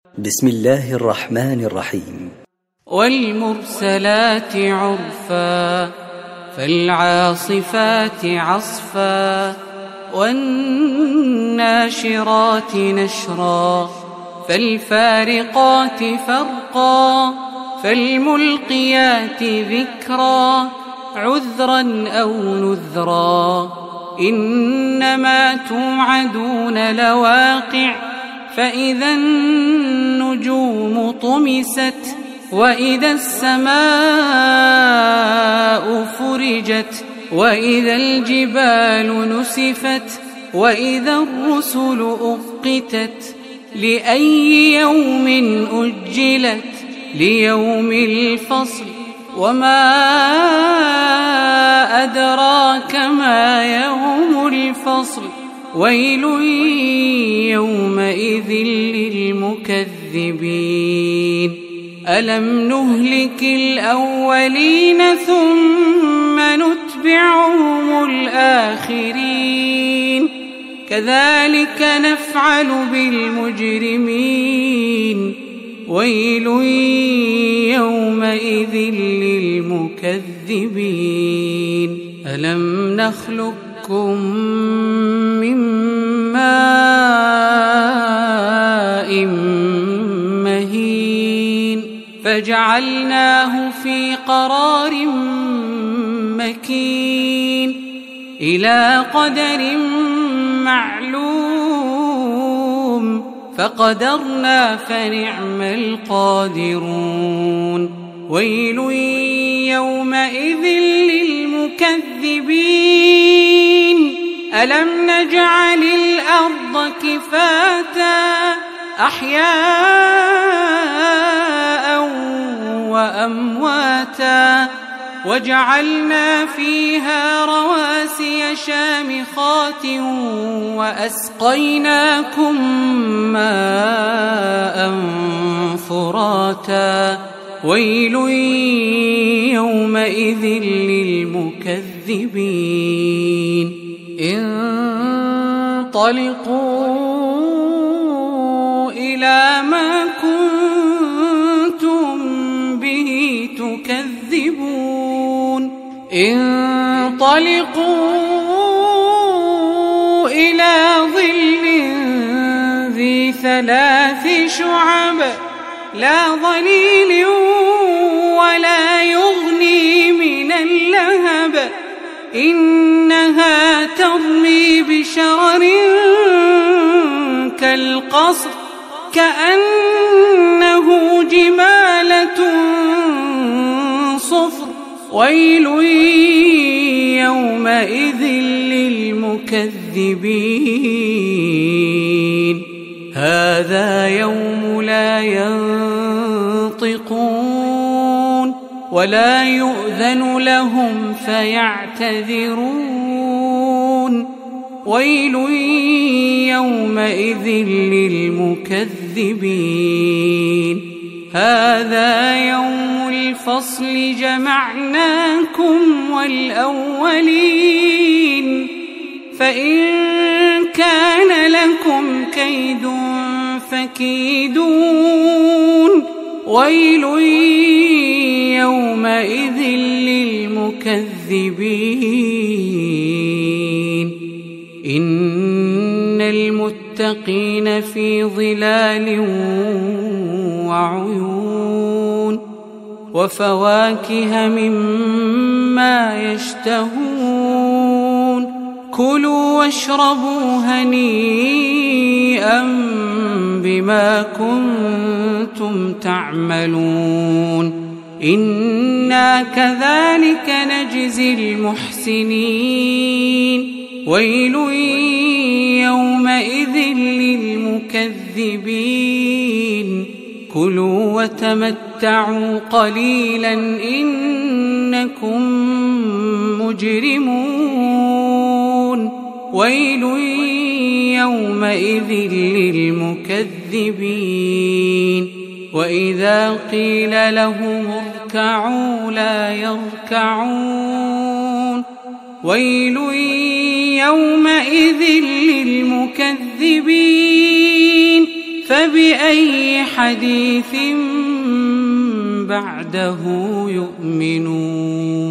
بسم الله الرحمن الرحيم. والمرسلات عرفا فالعاصفات عصفا والناشرات نشرا فالفارقات فرقا فالملقيات ذكرا عذرا أو نذرا إنما توعدون لواقع فإذا النجوم طمست وإذا السماء فرجت وإذا الجبال نسفت وإذا الرسل أقتت لأي يوم أجلت ليوم الفصل وما أدراك ما يوم الفصل ويل يومئذ للمكذبين ألم نهلك الأولين ثم نتبعهم الآخرين كذلك نفعل بالمجرمين ويل يومئذ للمكذبين ألم نخلقكم من ماء مهين فجعلناه في قرار مكين إلى قدر معلوم فقدرنا فنعم القادرون ويل يومئذ للمكذبين ألم نجعل الأرض كفاتا أحياء وأمواتا وجعلنا فيها رواسي شامخات وأسقيناكم ماء فراتا ويل يومئذ للمكذبين انطلقوا إلى ما كنتم به تكذبون انطلقوا إلى ظل ذي 3 شعب لا ظليل ولا يغني من اللهب إنها ترمي بشرر كالقصر كأنه جمالة صفر ويل يومئذ للمكذبين هذا يوم لا ينطقون ولا يؤذن لهم فيعتذرون ويل يومئذ للمكذبين هذا يوم الفصل جمعناكم والأولين فإن كان لكم كيد فكيدون ويل يومئذ للمكذبين إن المتقين في ظلال وعيون وفواكه مما يشتهون كلوا واشربوا هنيئا بما كنتم تعملون إنا كذلك نجزي المحسنين ويل يومئذ للمكذبين كلوا وتمتعوا قليلا إنكم مجرمون ويل يومئذ للمكذبين وإذا قيل لهم اركعوا لا يركعون ويل يومئذ للمكذبين فبأي فبأي حديث بعده يؤمنون